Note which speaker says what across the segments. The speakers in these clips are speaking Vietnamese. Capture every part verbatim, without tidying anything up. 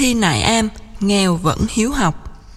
Speaker 1: Thi Nại Am, nghèo vẫn hiếu học.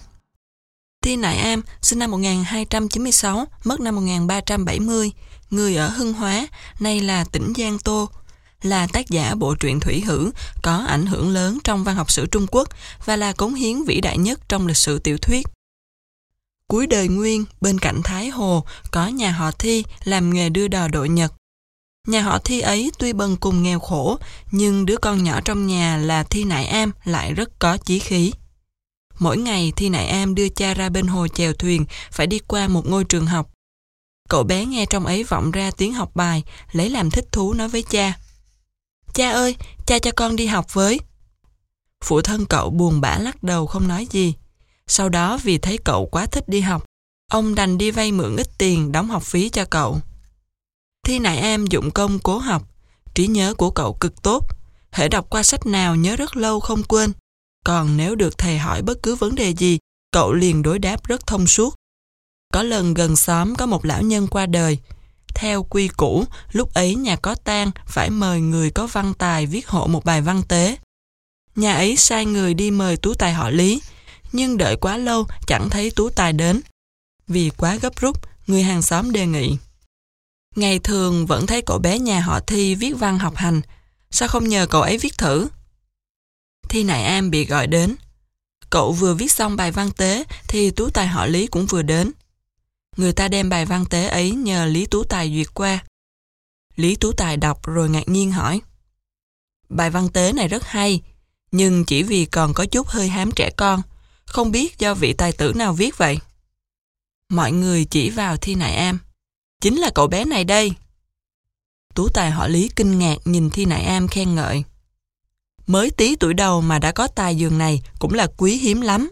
Speaker 1: Thi Nại Am sinh năm một nghìn hai trăm chín mươi sáu, mất năm một nghìn ba trăm bảy mươi, người ở Hưng Hóa, nay là tỉnh Giang Tô, là tác giả bộ truyện thủy hữ có ảnh hưởng lớn trong văn học sử Trung Quốc và là cống hiến vĩ đại nhất trong lịch sử tiểu thuyết. Cuối đời Nguyên, bên cạnh Thái Hồ có nhà họ Thi làm nghề đưa đò đội Nhật. Nhà họ Thi ấy tuy bần cùng nghèo khổ, nhưng đứa con nhỏ trong nhà là Thi Nại Am lại rất có chí khí. Mỗi ngày Thi Nại Am đưa cha ra bên hồ chèo thuyền, phải đi qua một ngôi trường học. Cậu bé nghe trong ấy vọng ra tiếng học bài, lấy làm thích thú nói với cha: "Cha ơi, cha cho con đi học với." Phụ thân cậu buồn bã lắc đầu không nói gì. Sau đó vì thấy cậu quá thích đi học, ông đành đi vay mượn ít tiền đóng học phí cho cậu. Thi Nại Am dụng công cố học, trí nhớ của cậu cực tốt, hễ đọc qua sách nào nhớ rất lâu không quên. Còn nếu được thầy hỏi bất cứ vấn đề gì, cậu liền đối đáp rất thông suốt. Có lần gần xóm có một lão nhân qua đời. Theo quy củ, lúc ấy nhà có tang phải mời người có văn tài viết hộ một bài văn tế. Nhà ấy sai người đi mời tú tài họ Lý, nhưng đợi quá lâu chẳng thấy tú tài đến. Vì quá gấp rút, người hàng xóm đề nghị: "Ngày thường vẫn thấy cậu bé nhà họ Thi viết văn học hành, sao không nhờ cậu ấy viết thử?" Thi Nại Am bị gọi đến. Cậu vừa viết xong bài văn tế thì tú tài họ Lý cũng vừa đến. Người ta đem bài văn tế ấy nhờ Lý Tú Tài duyệt qua. Lý Tú Tài đọc rồi ngạc nhiên hỏi: "Bài văn tế này rất hay, nhưng chỉ vì còn có chút hơi hám trẻ con, không biết do vị tài tử nào viết vậy?" Mọi người chỉ vào Thi Nại Am: "Chính là cậu bé này đây." Tú tài họ Lý kinh ngạc nhìn Thi Nại Am khen ngợi: "Mới tí tuổi đầu mà đã có tài giường này cũng là quý hiếm lắm."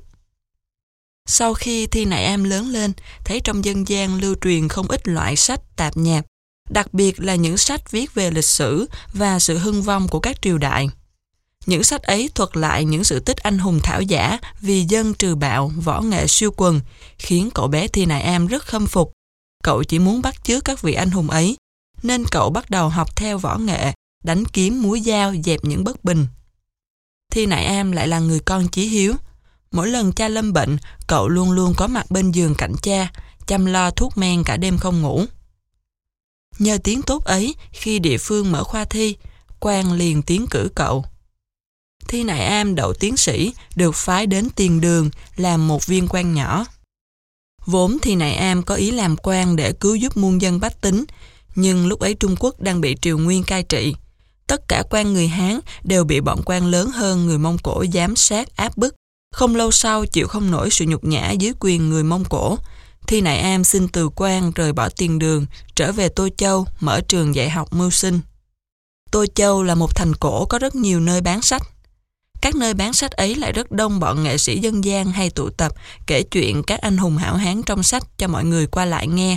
Speaker 1: Sau khi Thi Nại Am lớn lên, thấy trong dân gian lưu truyền không ít loại sách tạp nhạp, đặc biệt là những sách viết về lịch sử và sự hưng vong của các triều đại. Những sách ấy thuật lại những sự tích anh hùng thảo giả, vì dân trừ bạo, võ nghệ siêu quần, khiến cậu bé Thi Nại Am rất khâm phục. Cậu chỉ muốn bắt chước các vị anh hùng ấy, nên cậu bắt đầu học theo võ nghệ, đánh kiếm múa dao dẹp những bất bình. Thi Nại Am lại là người con chí hiếu. Mỗi lần cha lâm bệnh, cậu luôn luôn có mặt bên giường cạnh cha, chăm lo thuốc men cả đêm không ngủ. Nhờ tiếng tốt ấy, khi địa phương mở khoa thi, quan liền tiến cử cậu. Thi Nại Am đậu tiến sĩ, được phái đến Tiền Đường làm một viên quan nhỏ. Vốn Thi Nại Am có ý làm quan để cứu giúp muôn dân bách tính, nhưng lúc ấy Trung Quốc đang bị triều Nguyên cai trị. Tất cả quan người Hán đều bị bọn quan lớn hơn người Mông Cổ giám sát áp bức. Không lâu sau chịu không nổi sự nhục nhã dưới quyền người Mông Cổ, Thi Nại Am xin từ quan rời bỏ Tiền Đường, trở về Tô Châu mở trường dạy học mưu sinh. Tô Châu là một thành cổ có rất nhiều nơi bán sách. Các nơi bán sách ấy lại rất đông bọn nghệ sĩ dân gian hay tụ tập kể chuyện các anh hùng hảo hán trong sách cho mọi người qua lại nghe.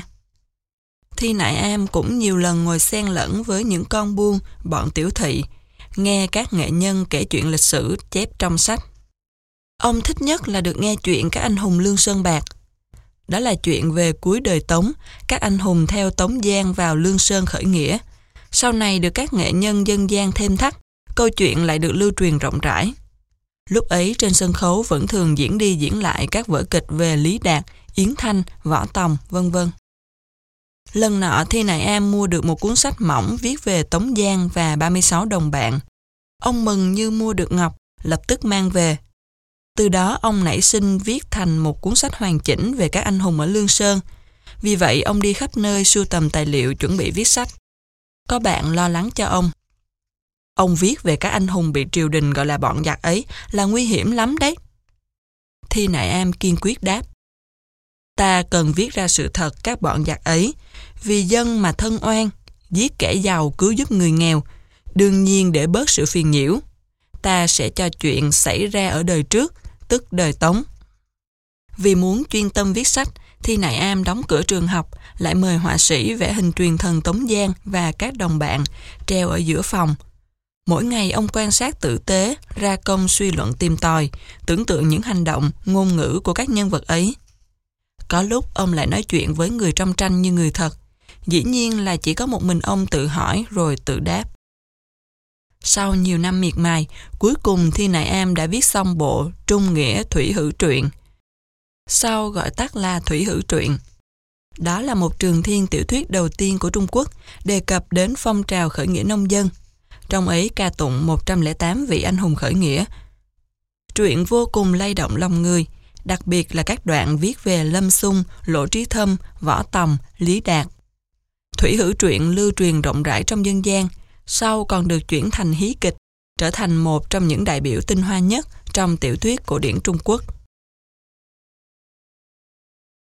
Speaker 1: Thi Nại Am cũng nhiều lần ngồi xen lẫn với những con buôn, bọn tiểu thị, nghe các nghệ nhân kể chuyện lịch sử chép trong sách. Ông thích nhất là được nghe chuyện các anh hùng Lương Sơn Bạc. Đó là chuyện về cuối đời Tống, các anh hùng theo Tống Giang vào Lương Sơn khởi nghĩa. Sau này được các nghệ nhân dân gian thêm thắt, câu chuyện lại được lưu truyền rộng rãi. Lúc ấy trên sân khấu vẫn thường diễn đi diễn lại các vở kịch về Lý Đạt, Yến Thanh, Võ Tòng, vân vân. Lần nọ Thi Nại Am mua được một cuốn sách mỏng viết về Tống Giang và ba mươi sáu đồng bạn. Ông mừng như mua được ngọc, lập tức mang về. Từ đó ông nảy sinh viết thành một cuốn sách hoàn chỉnh về các anh hùng ở Lương Sơn. Vì vậy ông đi khắp nơi sưu tầm tài liệu chuẩn bị viết sách. Có bạn lo lắng cho ông: "Ông viết về các anh hùng bị triều đình gọi là bọn giặc ấy là nguy hiểm lắm đấy." Thi Nại Am kiên quyết đáp: "Ta cần viết ra sự thật các bọn giặc ấy, vì dân mà thân oan, giết kẻ giàu cứu giúp người nghèo, đương nhiên để bớt sự phiền nhiễu. Ta sẽ cho chuyện xảy ra ở đời trước, tức đời Tống." Vì muốn chuyên tâm viết sách, Thi Nại Am đóng cửa trường học, lại mời họa sĩ vẽ hình truyền thần Tống Giang và các đồng bạn, treo ở giữa phòng. Mỗi ngày ông quan sát tử tế, ra công suy luận tìm tòi, tưởng tượng những hành động, ngôn ngữ của các nhân vật ấy. Có lúc ông lại nói chuyện với người trong tranh như người thật. Dĩ nhiên là chỉ có một mình ông tự hỏi rồi tự đáp. Sau nhiều năm miệt mài, cuối cùng Thi Nại Am đã viết xong bộ Trung nghĩa Thủy hữu truyện, sau gọi tắt là Thủy hữu truyện. Đó là một trường thiên tiểu thuyết đầu tiên của Trung Quốc đề cập đến phong trào khởi nghĩa nông dân. Trong ấy ca tụng một trăm lẻ tám vị anh hùng khởi nghĩa. Truyện vô cùng lay động lòng người, đặc biệt là các đoạn viết về Lâm Xung, Lỗ Trí Thâm, Võ Tòng, Lý Đạt. Thủy hữu truyện lưu truyền rộng rãi trong dân gian, sau còn được chuyển thành hí kịch, trở thành một trong những đại biểu tinh hoa nhất trong tiểu thuyết cổ điển Trung Quốc.